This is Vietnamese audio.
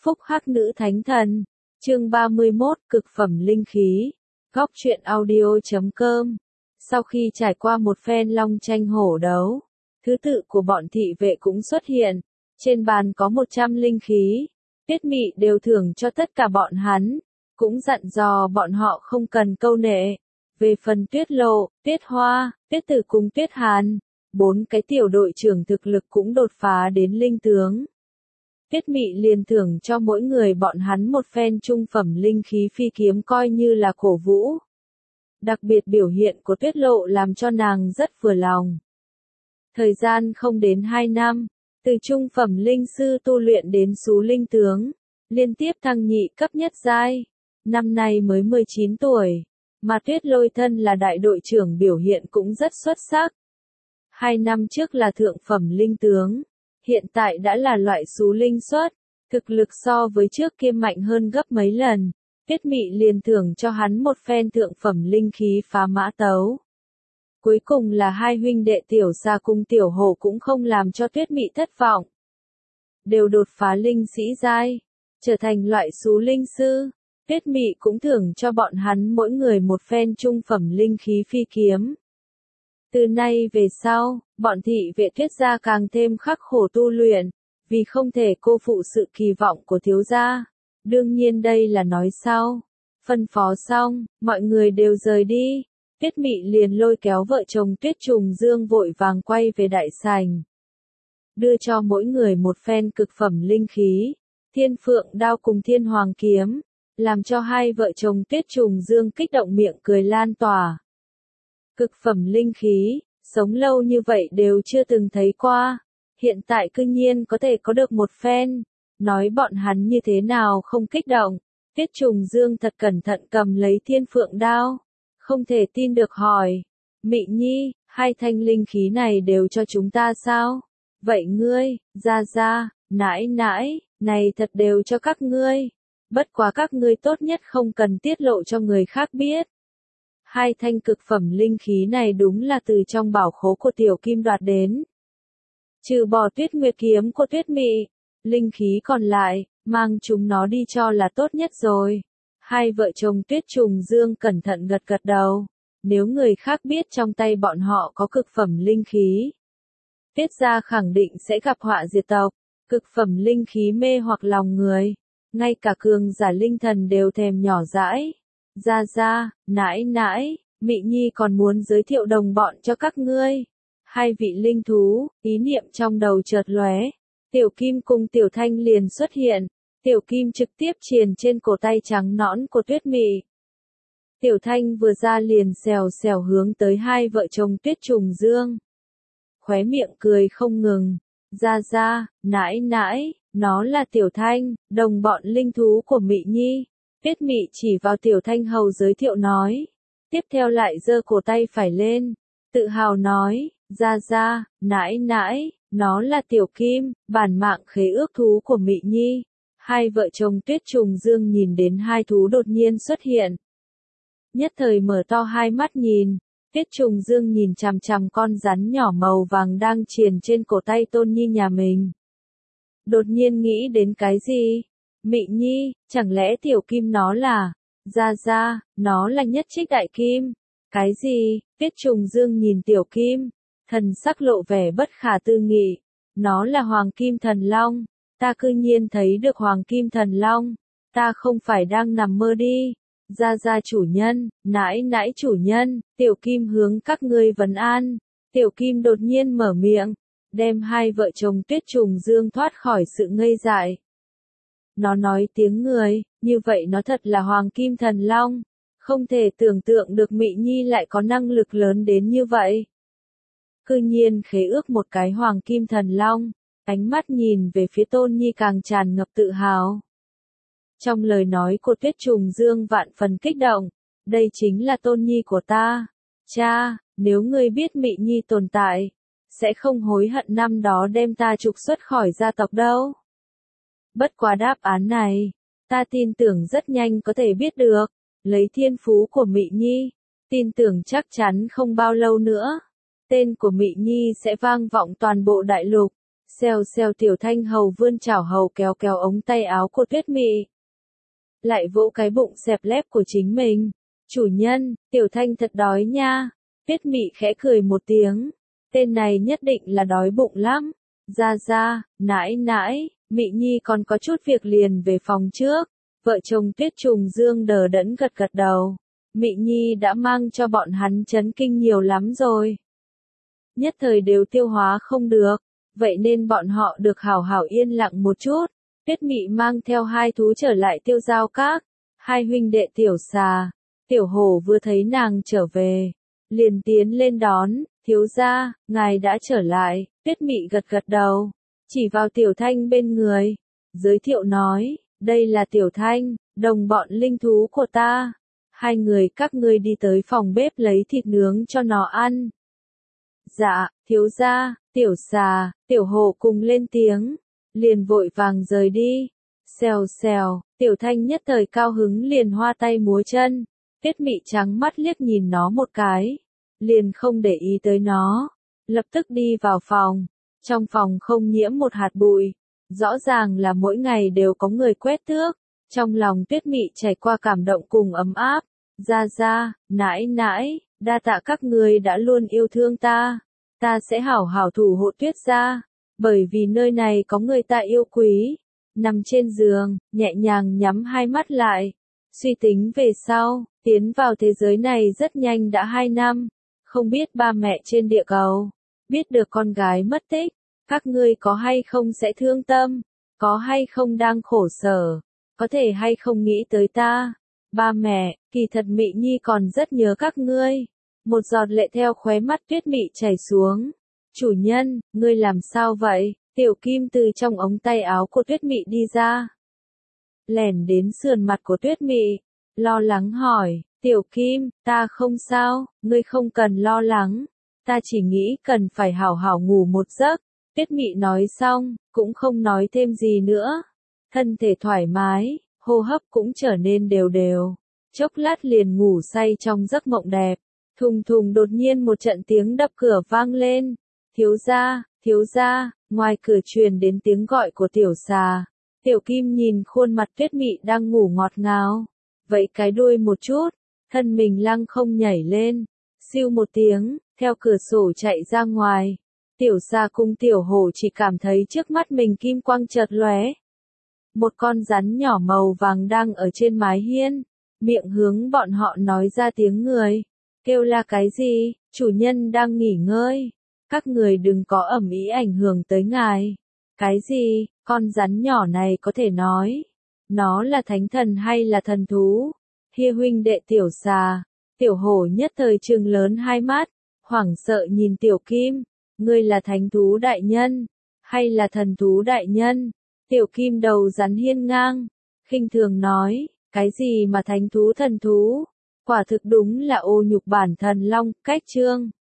Phúc Hắc Nữ Thánh Thần, chương 31, cực phẩm linh khí, góc truyện audio.com. Sau khi trải qua một phen long tranh hổ đấu, thứ tự của bọn thị vệ cũng xuất hiện, trên bàn có 100 linh khí, Tuyết Mị đều thưởng cho tất cả bọn hắn, cũng dặn dò bọn họ không cần câu nệ. Về phần Tuyết Lộ, Tuyết Hoa, Tuyết Tử cùng Tuyết Hàn, 4 cái tiểu đội trưởng thực lực cũng đột phá đến linh tướng. Tuyết Mị liền thưởng cho mỗi người bọn hắn một phen trung phẩm linh khí phi kiếm coi như là cổ vũ. Đặc biệt biểu hiện của Tuyết Lộ làm cho nàng rất vừa lòng. Thời gian không đến 2 năm, từ trung phẩm linh sư tu luyện đến sú linh tướng, liên tiếp thăng nhị cấp nhất giai. Năm nay mới 19 tuổi, mà Tuyết Lôi thân là đại đội trưởng biểu hiện cũng rất xuất sắc. 2 năm trước là thượng phẩm linh tướng, hiện tại đã là loại sú linh xuất, thực lực so với trước kia mạnh hơn gấp mấy lần. Tuyết Mị liền thưởng cho hắn một phen thượng phẩm linh khí phá mã tấu. Cuối cùng là hai huynh đệ Tiểu Sa cùng Tiểu Hổ cũng không làm cho Tuyết Mị thất vọng. Đều đột phá linh sĩ giai, trở thành loại sú linh sư. Tuyết Mị cũng thưởng cho bọn hắn mỗi người một phen trung phẩm linh khí phi kiếm. Từ nay về sau, bọn thị vệ Tuyết gia càng thêm khắc khổ tu luyện, vì không thể cô phụ sự kỳ vọng của thiếu gia. Đương nhiên đây là nói sau. Phân phó xong, mọi người đều rời đi. Tuyết Mị liền lôi kéo vợ chồng Tuyết Trùng Dương vội vàng quay về đại sảnh. Đưa cho mỗi người một phen cực phẩm linh khí, Thiên Phượng đao cùng Thiên Hoàng kiếm, làm cho hai vợ chồng Tuyết Trùng Dương kích động miệng cười lan tỏa. Cực phẩm linh khí, sống lâu như vậy đều chưa từng thấy qua, hiện tại cư nhiên có thể có được một phen, nói bọn hắn như thế nào không kích động. Tuyết Trùng Dương thật cẩn thận cầm lấy Thiên Phượng đao, không thể tin được hỏi, Mị Nhi, hai thanh linh khí này đều cho chúng ta sao? Vậy ngươi, gia, nãi, này thật đều cho các ngươi, bất quá các ngươi tốt nhất không cần tiết lộ cho người khác biết. Hai thanh cực phẩm linh khí này đúng là từ trong bảo khố của Tiểu Kim đoạt đến. Trừ bỏ Tuyết Nguyệt kiếm của Tuyết Mị, linh khí còn lại, mang chúng nó đi cho là tốt nhất rồi. Hai vợ chồng Tuyết Trùng Dương cẩn thận gật gật đầu, nếu người khác biết trong tay bọn họ có cực phẩm linh khí, Tuyết gia khẳng định sẽ gặp họa diệt tộc. Cực phẩm linh khí mê hoặc lòng người, ngay cả cường giả linh thần đều thèm nhỏ dãi. Gia, nãi, Mị Nhi còn muốn giới thiệu đồng bọn cho các ngươi. Hai vị linh thú, ý niệm trong đầu chợt lóe, Tiểu Kim cùng Tiểu Thanh liền xuất hiện. Tiểu Kim trực tiếp triền trên cổ tay trắng nõn của Tuyết Mị. Tiểu Thanh vừa ra liền xèo hướng tới hai vợ chồng Tuyết Trùng Dương. Khóe miệng cười không ngừng. Gia, nãi, nó là Tiểu Thanh, đồng bọn linh thú của Mị Nhi. Tuyết Mị chỉ vào Tiểu Thanh hầu giới thiệu nói. Tiếp theo lại giơ cổ tay phải lên, tự hào nói, Gia, nãi, nó là Tiểu Kim, bản mạng khế ước thú của Mị Nhi. Hai vợ chồng Tuyết Trùng Dương nhìn đến hai thú đột nhiên xuất hiện. Nhất thời mở to hai mắt nhìn, Tuyết Trùng Dương nhìn chằm chằm con rắn nhỏ màu vàng đang triền trên cổ tay Tôn Nhi nhà mình. Đột nhiên nghĩ đến cái gì? Mị Nhi, chẳng lẽ Tiểu Kim nó là? Gia, nó là Nhất Trích Đại Kim. Cái gì? Tuyết Trùng Dương nhìn Tiểu Kim, thần sắc lộ vẻ bất khả tư nghị. Nó là Hoàng Kim Thần Long. Ta cư nhiên thấy được Hoàng Kim Thần Long, ta không phải đang nằm mơ đi. Gia chủ nhân, nãi chủ nhân, Tiểu Kim hướng các ngươi vấn an. Tiểu Kim đột nhiên mở miệng, đem hai vợ chồng Tuyết Trùng Dương thoát khỏi sự ngây dại. Nó nói tiếng người, như vậy nó thật là Hoàng Kim Thần Long, không thể tưởng tượng được Mị Nhi lại có năng lực lớn đến như vậy. Cư nhiên khế ước một cái Hoàng Kim Thần Long. Ánh mắt nhìn về phía Tôn Nhi càng tràn ngập tự hào. Trong lời nói của Tuyết Trùng Dương vạn phần kích động, đây chính là Tôn Nhi của ta. Cha, nếu ngươi biết Mị Nhi tồn tại, sẽ không hối hận năm đó đem ta trục xuất khỏi gia tộc đâu. Bất quá đáp án này, ta tin tưởng rất nhanh có thể biết được, lấy thiên phú của Mị Nhi, tin tưởng chắc chắn không bao lâu nữa, tên của Mị Nhi sẽ vang vọng toàn bộ đại lục. Xèo xèo tiểu thanh hầu vươn chảo hầu kéo kéo ống tay áo của Tuyết Mị. Lại vỗ cái bụng xẹp lép của chính mình. Chủ nhân, tiểu thanh thật đói nha. Tuyết Mị khẽ cười một tiếng. Tên này nhất định là đói bụng lắm. Ra, nãi nãi, Mị Nhi còn có chút việc liền về phòng trước. Vợ chồng Tuyết Trùng Dương đờ đẫn gật gật đầu. Mị Nhi đã mang cho bọn hắn chấn kinh nhiều lắm rồi. Nhất thời đều tiêu hóa không được, vậy nên bọn họ được hảo hảo yên lặng một chút. Tuyết Mị mang theo hai thú trở lại Tiêu Giao Các. Hai huynh đệ Tiểu Xà, Tiểu Hổ vừa thấy nàng trở về, liền tiến lên đón. Thiếu gia, ngài đã trở lại. Tuyết Mị gật gật đầu, chỉ vào Tiểu Thanh bên người, giới thiệu nói, đây là Tiểu Thanh, đồng bọn linh thú của ta. Hai người các ngươi đi tới phòng bếp lấy thịt nướng cho nó ăn. Dạ, thiếu gia. Tiểu Xà, Tiểu Hổ cùng lên tiếng, liền vội vàng rời đi. Xèo xèo, Tiểu Thanh nhất thời cao hứng liền hoa tay múa chân. Tuyết Mị trắng mắt liếc nhìn nó một cái, liền không để ý tới nó, lập tức đi vào phòng. Trong phòng không nhiễm một hạt bụi, rõ ràng là mỗi ngày đều có người quét tước. Trong lòng Tuyết Mị trải qua cảm động cùng ấm áp. Ra, nãi nãi, đa tạ các ngươi đã luôn yêu thương ta. Ta sẽ hảo hảo thủ hộ Tuyết gia, bởi vì nơi này có người ta yêu quý. Nằm trên giường, nhẹ nhàng nhắm hai mắt lại, suy tính về sau, tiến vào thế giới này rất nhanh đã 2 năm. Không biết ba mẹ trên địa cầu, biết được con gái mất tích, các ngươi có hay không sẽ thương tâm, có hay không đang khổ sở, có thể hay không nghĩ tới ta. Ba mẹ, kỳ thật Mị Nhi còn rất nhớ các ngươi. Một giọt lệ theo khóe mắt Tuyết Mị chảy xuống. Chủ nhân, ngươi làm sao vậy? Tiểu Kim từ trong ống tay áo của Tuyết Mị đi ra, lẻn đến sườn mặt của Tuyết Mị, lo lắng hỏi, Tiểu Kim, ta không sao, ngươi không cần lo lắng, ta chỉ nghĩ cần phải hảo hảo ngủ một giấc. Tuyết Mị nói xong, cũng không nói thêm gì nữa. Thân thể thoải mái, hô hấp cũng trở nên đều đều, chốc lát liền ngủ say trong giấc mộng đẹp. Thùng thùng đột nhiên một trận tiếng đập cửa vang lên. Thiếu gia, ngoài cửa truyền đến tiếng gọi của Tiểu Xà. Tiểu Kim nhìn khuôn mặt Tuyết Mị đang ngủ ngọt ngào, vẫy cái đuôi một chút, thân mình lăng không nhảy lên, siêu một tiếng, theo cửa sổ chạy ra ngoài. Tiểu Xà cùng Tiểu Hổ chỉ cảm thấy trước mắt mình kim quang chợt lóe. Một con rắn nhỏ màu vàng đang ở trên mái hiên, miệng hướng bọn họ nói ra tiếng người. Kêu là cái gì? Chủ nhân đang nghỉ ngơi. Các người đừng có ầm ĩ ảnh hưởng tới ngài. Cái gì? Con rắn nhỏ này có thể nói. Nó là thánh thần hay là thần thú? Hia huynh đệ Tiểu Xà, Tiểu Hổ nhất thời trừng lớn hai mắt, hoảng sợ nhìn Tiểu Kim. Ngươi là thánh thú đại nhân, hay là thần thú đại nhân? Tiểu Kim đầu rắn hiên ngang, khinh thường nói, cái gì mà thánh thú thần thú? Quả thực đúng là ô nhục bản thần long, cách chương.